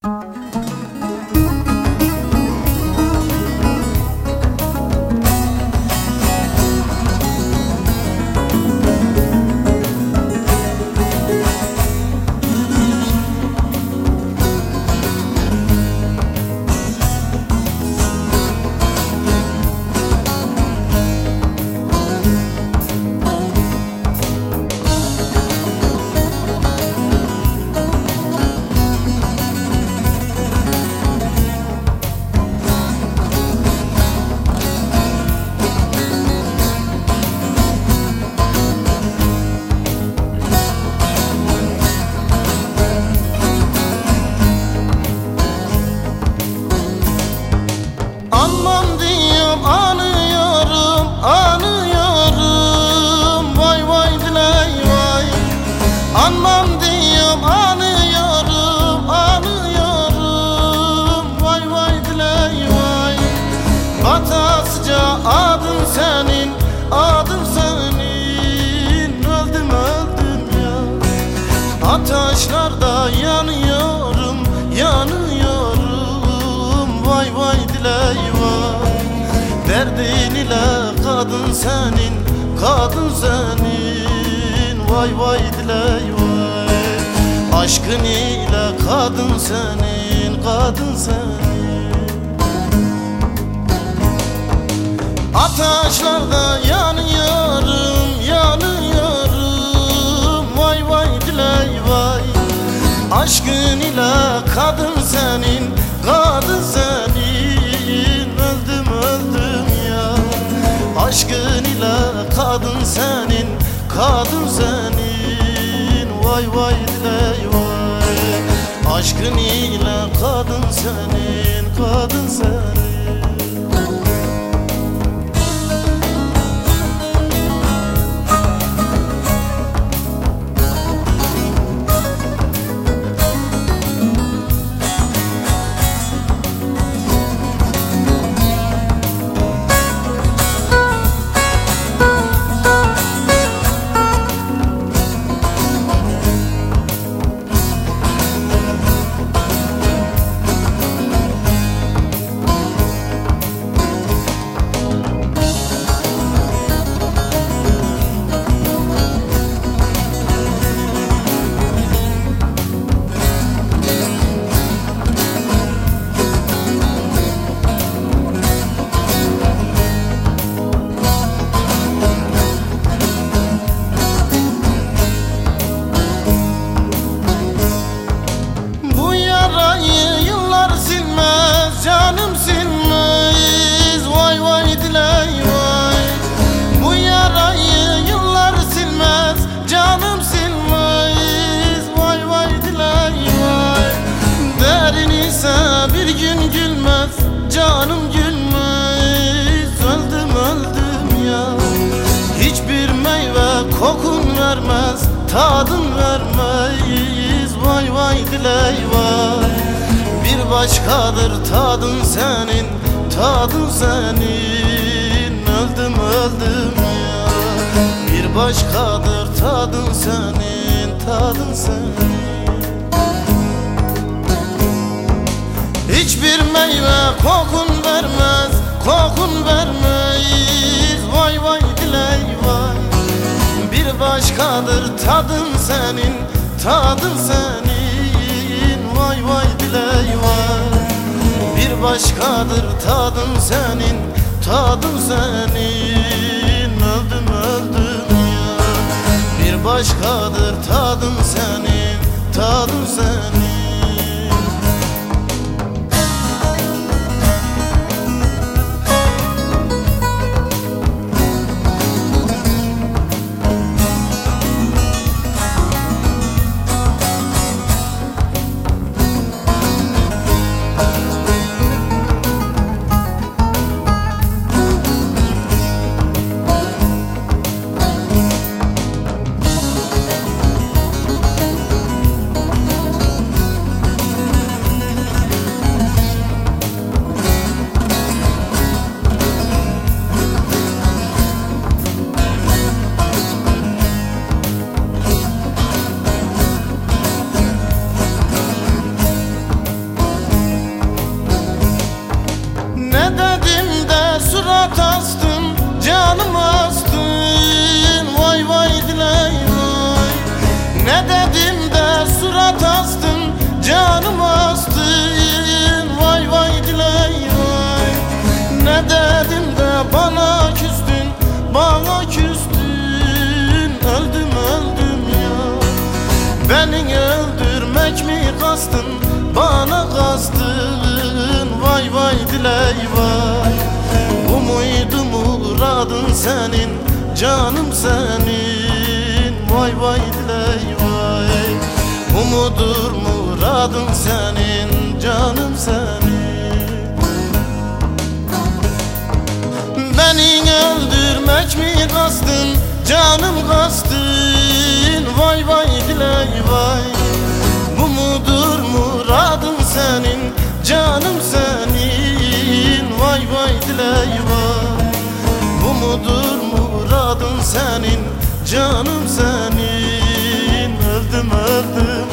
Anmam diyorum, anıyorum, anıyorum. Vay vay diley vay. Anmam diyorum, anıyorum, anıyorum. Vay vay diley vay. Batasıca adın senin, adın senin. Öldüm öldüm ya. Ateşlerde yanıyorum, yanıyorum. Vay vay diley vay. Derdin ile kadın senin, kadın senin. Vay vay diley vay. Aşkın ile kadın senin, kadın senin. Ateşlerde yanıyorum, yanıyorum. Vay vay diley vay. Aşkın ile kadın senin, kadın senin. Öldüm öldüm ya. Aşkın ile kadın senin, kadın senin. Vay vay diley vay. Aşkın ile kadın senin, kadın senin. Canım silmez, vay vay diley vay. Bu yarayı yıllar silmez, canım silmez, vay vay diley vay. Derin ise bir gün gülmez, canım gülmez. Öldüm öldüm ya. Hiçbir meyve kokun vermez, tadın vermez. Vay vay diley vay. Bir başkadır tadın senin, tadın senin. Öldüm öldüm ya. Bir başkadır tadın senin, tadın senin. Hiçbir meyve kokun vermez, kokun vermez. Vay vay diley vay. Bir başkadır tadın senin, tadın senin. Vay vay diley vay. Bir başkadır tadın senin, tadın senin. Öldüm öldüm ya. Bir başkadır tadın senin, tadın senin. canım astın. Vay vay diley vay. Ne dedim de bana küstün, bana küstün. Öldüm öldüm ya. Beni öldürmek mi kastın, bana kastın. Vay vay diley vay. Bu muydu muradın senin, canım senin. Vay vay diley vay. Bu mudur muradın senin, canım senin. Beni öldürmek mi kastın, canım kastın. Vay vay diley vay. Bu mudur muradın senin, canım senin. Vay vay diley vay. Bu mudur muradın senin, canım senin. Öldüm öldüm.